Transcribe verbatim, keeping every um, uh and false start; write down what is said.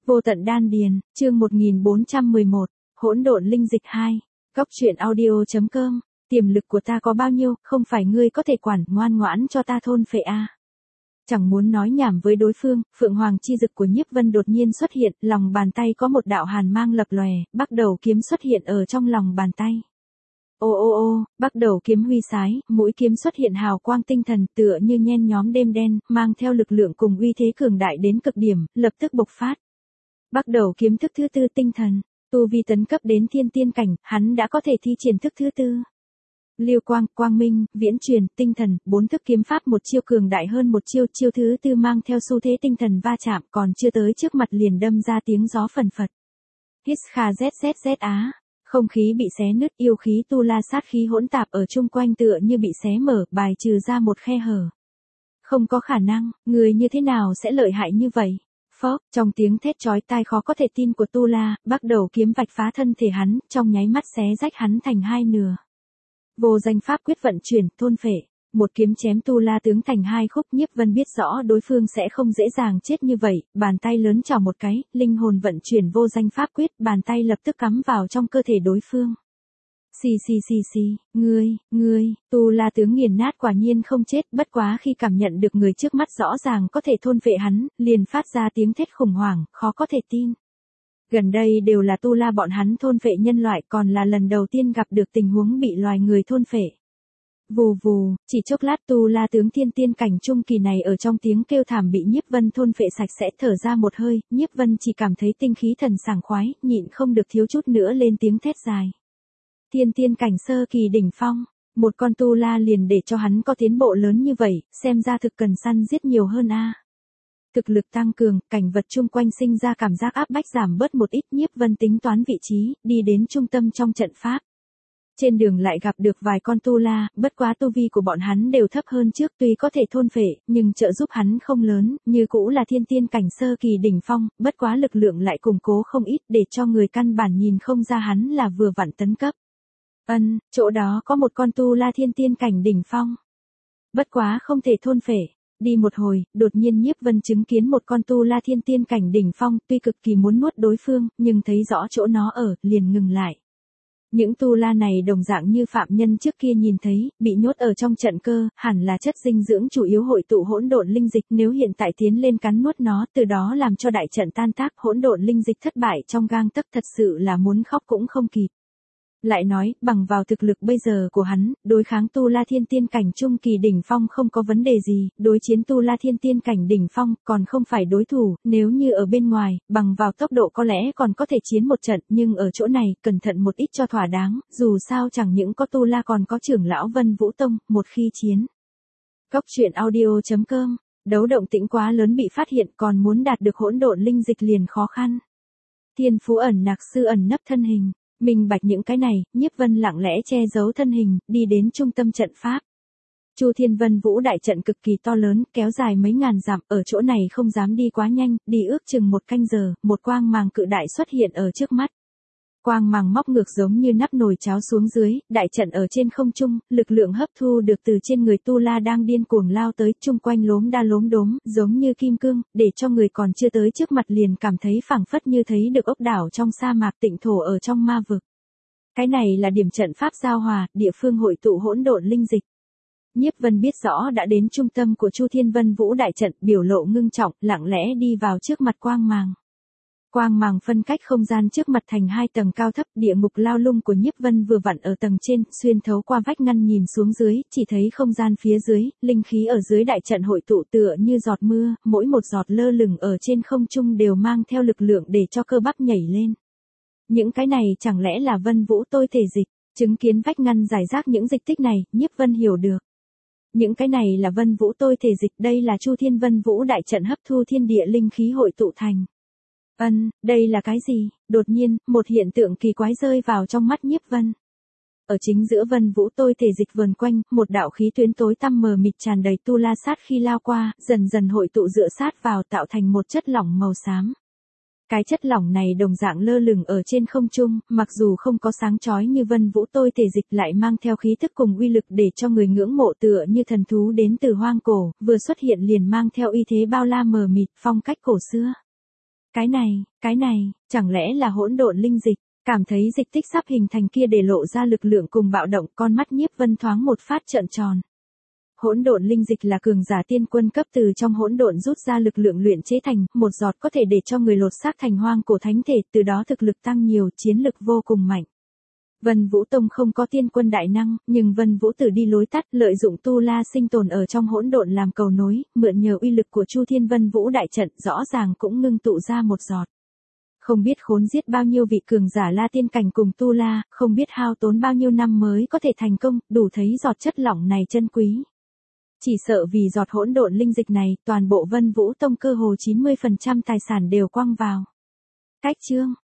Vô tận đan điền, chương một nghìn bốn trăm mười một, hỗn độn linh dịch hai. Góc truyện audio.com, tiềm lực của ta có bao nhiêu, không phải ngươi có thể quản, ngoan ngoãn cho ta thôn phệ a. Chẳng muốn nói nhảm với đối phương, Phượng Hoàng chi dực của Nhiếp Vân đột nhiên xuất hiện, lòng bàn tay có một đạo hàn mang lập lòe, bắt đầu kiếm xuất hiện ở trong lòng bàn tay. Ô ô ô, bắt đầu kiếm huy sái, mũi kiếm xuất hiện hào quang tinh thần tựa như nhen nhóm đêm đen, mang theo lực lượng cùng uy thế cường đại đến cực điểm, lập tức bộc phát. Bắt đầu kiếm thức thứ tư tinh thần, tu vi tấn cấp đến thiên tiên cảnh, hắn đã có thể thi triển thức thứ tư. Liêu quang, quang minh, viễn truyền, tinh thần, bốn thức kiếm pháp một chiêu cường đại hơn một chiêu, chiêu thứ tư mang theo xu thế tinh thần va chạm, còn chưa tới trước mặt liền đâm ra tiếng gió phần phật. Hít kha zzz á, không khí bị xé nứt, yêu khí tu la sát khí hỗn tạp ở chung quanh tựa như bị xé mở, bài trừ ra một khe hở. Không có khả năng, người như thế nào sẽ lợi hại như vậy? Phốc, trong tiếng thét chói tai khó có thể tin của tu la, bắt đầu kiếm vạch phá thân thể hắn, trong nháy mắt xé rách hắn thành hai nửa. Vô danh pháp quyết vận chuyển, thôn phệ, một kiếm chém tu la tướng thành hai khúc. Nhiếp Vân biết rõ đối phương sẽ không dễ dàng chết như vậy, bàn tay lớn chảo một cái, linh hồn vận chuyển vô danh pháp quyết, bàn tay lập tức cắm vào trong cơ thể đối phương. Xì xì xì xì, ngươi, ngươi, tu la tướng nghiền nát quả nhiên không chết, bất quá khi cảm nhận được người trước mắt rõ ràng có thể thôn phệ hắn, liền phát ra tiếng thét khủng hoảng, khó có thể tin. Gần đây đều là tu la bọn hắn thôn phệ nhân loại, còn là lần đầu tiên gặp được tình huống bị loài người thôn phệ. Vù vù, chỉ chốc lát tu la tướng thiên tiên cảnh trung kỳ này ở trong tiếng kêu thảm bị Nhiếp Vân thôn phệ sạch sẽ, thở ra một hơi, Nhiếp Vân chỉ cảm thấy tinh khí thần sảng khoái, nhịn không được thiếu chút nữa lên tiếng thét dài. Thiên tiên cảnh sơ kỳ đỉnh phong, một con tu la liền để cho hắn có tiến bộ lớn như vậy, xem ra thực cần săn giết nhiều hơn a. Thực lực tăng cường, cảnh vật chung quanh sinh ra cảm giác áp bách giảm bớt một ít. Nhiếp Vân tính toán vị trí, đi đến trung tâm trong trận pháp. Trên đường lại gặp được vài con tu la, bất quá tu vi của bọn hắn đều thấp hơn trước, tuy có thể thôn phệ, nhưng trợ giúp hắn không lớn, như cũ là thiên tiên cảnh sơ kỳ đỉnh phong, bất quá lực lượng lại củng cố không ít, để cho người căn bản nhìn không ra hắn là vừa vặn tấn cấp. Ân, chỗ đó có một con tu la thiên tiên cảnh đỉnh phong. Bất quá không thể thôn phệ. Đi một hồi, đột nhiên Nhiếp Vân chứng kiến một con tu la thiên tiên cảnh đỉnh phong, tuy cực kỳ muốn nuốt đối phương, nhưng thấy rõ chỗ nó ở, liền ngừng lại. Những tu la này đồng dạng như phạm nhân trước kia nhìn thấy, bị nhốt ở trong trận cơ, hẳn là chất dinh dưỡng chủ yếu hội tụ hỗn độn linh dịch, nếu hiện tại tiến lên cắn nuốt nó, từ đó làm cho đại trận tan tác, hỗn độn linh dịch thất bại trong gang tấc, thật sự là muốn khóc cũng không kịp. Lại nói, bằng vào thực lực bây giờ của hắn, đối kháng tu la thiên tiên cảnh trung kỳ đỉnh phong không có vấn đề gì, đối chiến tu la thiên tiên cảnh đỉnh phong còn không phải đối thủ, nếu như ở bên ngoài, bằng vào tốc độ có lẽ còn có thể chiến một trận, nhưng ở chỗ này, cẩn thận một ít cho thỏa đáng, dù sao chẳng những có tu la còn có trưởng lão Vân Vũ Tông, một khi chiến. Góc truyện audio.com, đấu động tĩnh quá lớn bị phát hiện, còn muốn đạt được hỗn độn linh dịch liền khó khăn. Thiên phú ẩn nặc sư ẩn nấp thân hình. Minh bạch những cái này, Nhiếp Vân lặng lẽ che giấu thân hình, đi đến trung tâm trận pháp. Chu Thiên Vân Vũ đại trận cực kỳ to lớn, kéo dài mấy ngàn dặm, ở chỗ này không dám đi quá nhanh, đi ước chừng một canh giờ, một quang màng cự đại xuất hiện ở trước mắt. Quang màng móc ngược giống như nắp nồi cháo xuống dưới, đại trận ở trên không trung, lực lượng hấp thu được từ trên người tu la đang điên cuồng lao tới, chung quanh lốm đa lốm đốm, giống như kim cương, để cho người còn chưa tới trước mặt liền cảm thấy phảng phất như thấy được ốc đảo trong sa mạc, tịnh thổ ở trong ma vực. Cái này là điểm trận pháp giao hòa, địa phương hội tụ hỗn độn linh dịch. Nhiếp Vân biết rõ đã đến trung tâm của Chu Thiên Vân Vũ đại trận, biểu lộ ngưng trọng, lặng lẽ đi vào trước mặt quang màng. Quang màng phân cách không gian trước mặt thành hai tầng cao thấp, địa ngục lao lung của Nhiếp Vân vừa vặn ở tầng trên, xuyên thấu qua vách ngăn nhìn xuống dưới, chỉ thấy không gian phía dưới, linh khí ở dưới đại trận hội tụ tựa như giọt mưa, mỗi một giọt lơ lửng ở trên không trung đều mang theo lực lượng để cho cơ bắp nhảy lên. Những cái này chẳng lẽ là Vân Vũ tôi thể dịch, chứng kiến vách ngăn giải rác những dịch tích này, Nhiếp Vân hiểu được. Những cái này là Vân Vũ tôi thể dịch, đây là Chu Thiên Vân Vũ đại trận hấp thu thiên địa linh khí hội tụ thành. Ân, đây là cái gì? Đột nhiên, một hiện tượng kỳ quái rơi vào trong mắt Nhiếp Vân. Ở chính giữa Vân Vũ tôi thể dịch vần quanh, một đạo khí tuyến tối tăm mờ mịt tràn đầy tu la sát khi lao qua, dần dần hội tụ dựa sát vào tạo thành một chất lỏng màu xám. Cái chất lỏng này đồng dạng lơ lửng ở trên không trung, mặc dù không có sáng chói như Vân Vũ tôi thể dịch lại mang theo khí thức cùng uy lực để cho người ngưỡng mộ tựa như thần thú đến từ hoang cổ, vừa xuất hiện liền mang theo uy thế bao la mờ mịt, phong cách cổ xưa. Cái này, cái này, chẳng lẽ là hỗn độn linh dịch, cảm thấy dịch tích sắp hình thành kia để lộ ra lực lượng cùng bạo động, con mắt Nhiếp Vân thoáng một phát trợn tròn. Hỗn độn linh dịch là cường giả tiên quân cấp từ trong hỗn độn rút ra lực lượng luyện chế thành, một giọt có thể để cho người lột xác thành hoang cổ thánh thể, từ đó thực lực tăng nhiều, chiến lực vô cùng mạnh. Vân Vũ Tông không có tiên quân đại năng, nhưng Vân Vũ Tử đi lối tắt, lợi dụng tu la sinh tồn ở trong hỗn độn làm cầu nối, mượn nhờ uy lực của Chu Thiên Vân Vũ đại trận, rõ ràng cũng ngưng tụ ra một giọt. Không biết khốn giết bao nhiêu vị cường giả La Tiên cảnh cùng tu la, không biết hao tốn bao nhiêu năm mới có thể thành công, đủ thấy giọt chất lỏng này chân quý. Chỉ sợ vì giọt hỗn độn linh dịch này, toàn bộ Vân Vũ Tông cơ hồ chín mươi phần trăm tài sản đều quăng vào. Cách chương